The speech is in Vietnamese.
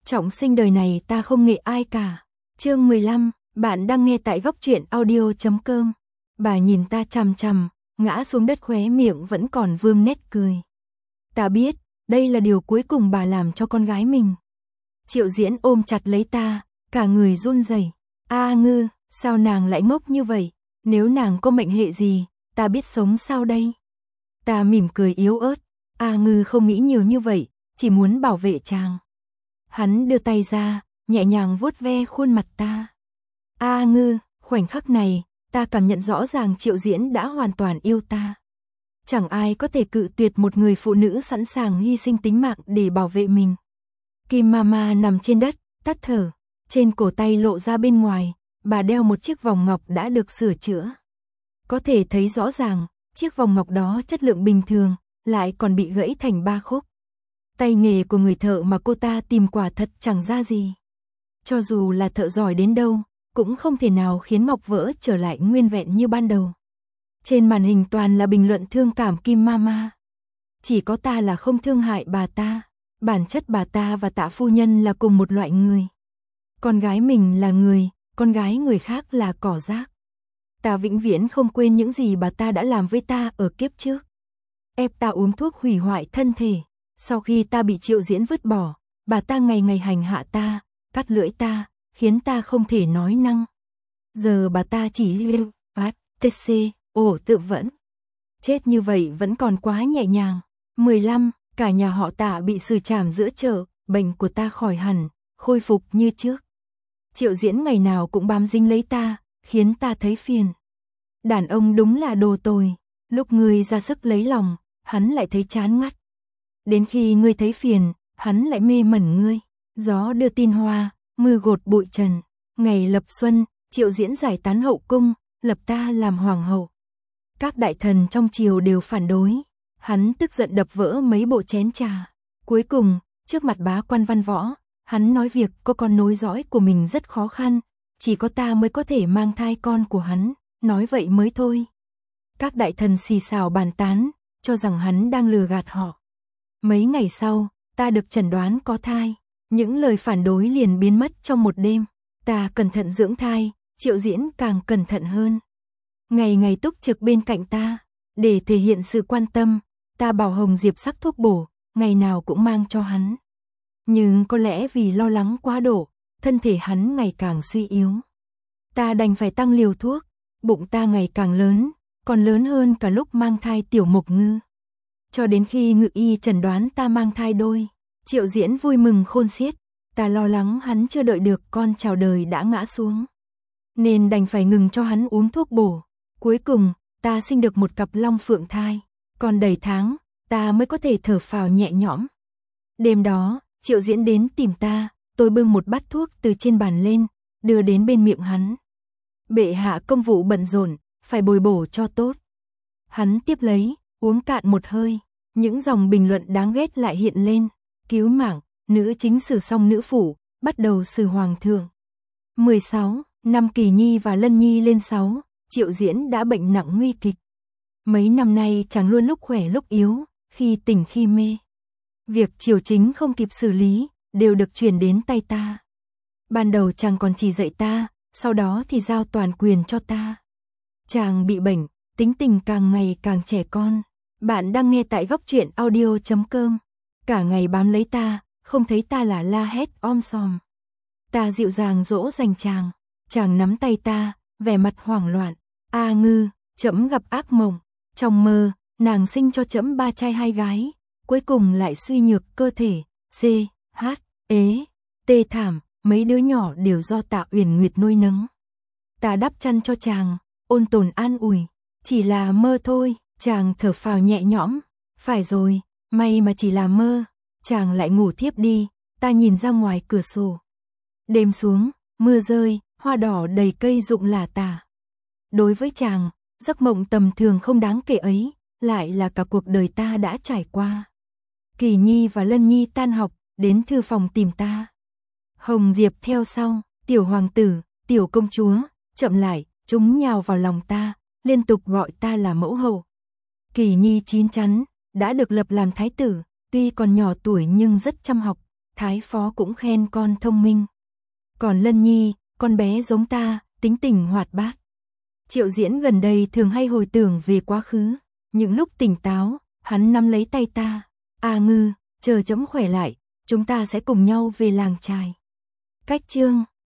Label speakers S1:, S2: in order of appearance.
S1: Trọng sinh đời này ta không nghệ ai cả. Chương 15, bạn đang nghe tại góc truyện audio.com. Bà nhìn ta chằm chằm, ngã xuống đất khóe miệng vẫn còn vương nét cười. Ta biết, đây là điều cuối cùng bà làm cho con gái mình. Triệu Diễn ôm chặt lấy ta, cả người run rẩy. A Ngư, sao nàng lại ngốc như vậy? Nếu nàng có mệnh hệ gì, ta biết sống sao đây? Ta mỉm cười yếu ớt. A Ngư không nghĩ nhiều như vậy, chỉ muốn bảo vệ chàng. Hắn đưa tay ra, nhẹ nhàng vuốt ve khuôn mặt ta. A Ngư, khoảnh khắc này, ta cảm nhận rõ ràng Triệu Diễn đã hoàn toàn yêu ta. Chẳng ai có thể cự tuyệt một người phụ nữ sẵn sàng hy sinh tính mạng để bảo vệ mình. Kim Mama nằm trên đất, tắt thở, trên cổ tay lộ ra bên ngoài, bà đeo một chiếc vòng ngọc đã được sửa chữa. Có thể thấy rõ ràng, chiếc vòng ngọc đó chất lượng bình thường, lại còn bị gãy thành 3 khúc. Tay nghề của người thợ mà cô ta tìm quả thật chẳng ra gì. Cho dù là thợ giỏi đến đâu, cũng không thể nào khiến ngọc vỡ trở lại nguyên vẹn như ban đầu. Trên màn hình toàn là bình luận thương cảm Kim Mama. Chỉ có ta là không thương hại bà ta. Bản chất bà ta và Tạ phu nhân là cùng một loại người. Con gái mình là người, con gái người khác là cỏ rác. Ta vĩnh viễn không quên những gì bà ta đã làm với ta ở kiếp trước. Ép ta uống thuốc hủy hoại thân thể. Sau khi ta bị Triệu Diễn vứt bỏ, bà ta ngày ngày hành hạ ta, cắt lưỡi ta, khiến ta không thể nói năng. Giờ bà ta chỉ phát, tc, tự vẫn. Chết như vậy vẫn còn quá nhẹ nhàng. 15, cả nhà họ Tạ bị xử trảm giữa chợ, bệnh của ta khỏi hẳn, khôi phục như trước. Triệu Diễn ngày nào cũng bám dính lấy ta, khiến ta thấy phiền. Đàn ông đúng là đồ tồi, lúc ngươi ra sức lấy lòng, hắn lại thấy chán ngắt. Đến khi ngươi thấy phiền, hắn lại mê mẩn ngươi. Gió đưa tin hoa, mưa gột bụi trần. Ngày lập xuân, Triệu Diễn giải tán hậu cung, lập ta làm hoàng hậu. Các đại thần trong triều đều phản đối. Hắn tức giận đập vỡ mấy bộ chén trà. Cuối cùng, trước mặt bá quan văn võ, hắn nói việc có con nối dõi của mình rất khó khăn. Chỉ có ta mới có thể mang thai con của hắn, nói vậy mới thôi. Các đại thần xì xào bàn tán, cho rằng hắn đang lừa gạt họ. Mấy ngày sau, ta được chẩn đoán có thai. Những lời phản đối liền biến mất trong một đêm. Ta cẩn thận dưỡng thai, Triệu Diễn càng cẩn thận hơn. Ngày ngày túc trực bên cạnh ta. Để thể hiện sự quan tâm, ta bảo Hồng Diệp sắc thuốc bổ, ngày nào cũng mang cho hắn. Nhưng có lẽ vì lo lắng quá độ, thân thể hắn ngày càng suy yếu. Ta đành phải tăng liều thuốc, bụng ta ngày càng lớn, còn lớn hơn cả lúc mang thai Tiểu Mộc Ngư. Cho đến khi ngự y chẩn đoán ta mang thai đôi, Triệu Diễn vui mừng khôn xiết. Ta lo lắng hắn chưa đợi được con chào đời đã ngã xuống, nên đành phải ngừng cho hắn uống thuốc bổ. Cuối cùng, ta sinh được một cặp long phượng thai, còn đầy tháng, ta mới có thể thở phào nhẹ nhõm. Đêm đó, Triệu Diễn đến tìm ta, tôi bưng một bát thuốc từ trên bàn lên, đưa đến bên miệng hắn. Bệ hạ công vụ bận rộn, phải bồi bổ cho tốt. Hắn tiếp lấy, uống cạn một hơi, những dòng bình luận đáng ghét lại hiện lên. Cứu mạng, nữ chính xử xong nữ phủ, bắt đầu xử hoàng thượng. 16, năm Kỳ Nhi và Lân Nhi lên 6, Triệu Diễn đã bệnh nặng nguy kịch. Mấy năm nay chàng luôn lúc khỏe lúc yếu, khi tỉnh khi mê. Việc triều chính không kịp xử lý, đều được chuyển đến tay ta. Ban đầu chàng còn chỉ dạy ta, sau đó thì giao toàn quyền cho ta. Chàng bị bệnh, tính tình càng ngày càng trẻ con. Bạn đang nghe tại góc truyện audio.com. Cả ngày bám lấy ta, không thấy ta là la hét om sòm. Ta dịu dàng dỗ dành chàng. Chàng nắm tay ta, vẻ mặt hoảng loạn. A Ngư, trẫm gặp ác mộng. Trong mơ, nàng sinh cho trẫm 3 trai 2 gái. Cuối cùng lại suy nhược cơ thể. C, H, ế, tê thảm. Mấy đứa nhỏ đều do Tạ Uyển Nguyệt nuôi nấng. Ta đắp chăn cho chàng, ôn tồn an ủi. Chỉ là mơ thôi. Chàng thở phào nhẹ nhõm. Phải rồi, may mà chỉ là mơ. Chàng lại ngủ thiếp đi. Ta nhìn ra ngoài cửa sổ. Đêm xuống, mưa rơi, hoa đỏ đầy cây rụng lả tả. Đối với chàng, giấc mộng tầm thường không đáng kể ấy, lại là cả cuộc đời ta đã trải qua. Kỳ Nhi và Lân Nhi tan học, đến thư phòng tìm ta. Hồng Diệp theo sau, tiểu hoàng tử, tiểu công chúa, chậm lại, chúng nhào vào lòng ta, liên tục gọi ta là mẫu hậu. Kỳ Nhi chín chắn, đã được lập làm thái tử, tuy còn nhỏ tuổi nhưng rất chăm học, Thái phó cũng khen con thông minh. Còn Lân Nhi, con bé giống ta, tính tình hoạt bát. Triệu Diễn gần đây thường hay hồi tưởng về quá khứ, những lúc tỉnh táo, hắn nắm lấy tay ta. A Ngư, chờ chấm khỏe lại, chúng ta sẽ cùng nhau về làng chài. Cách chương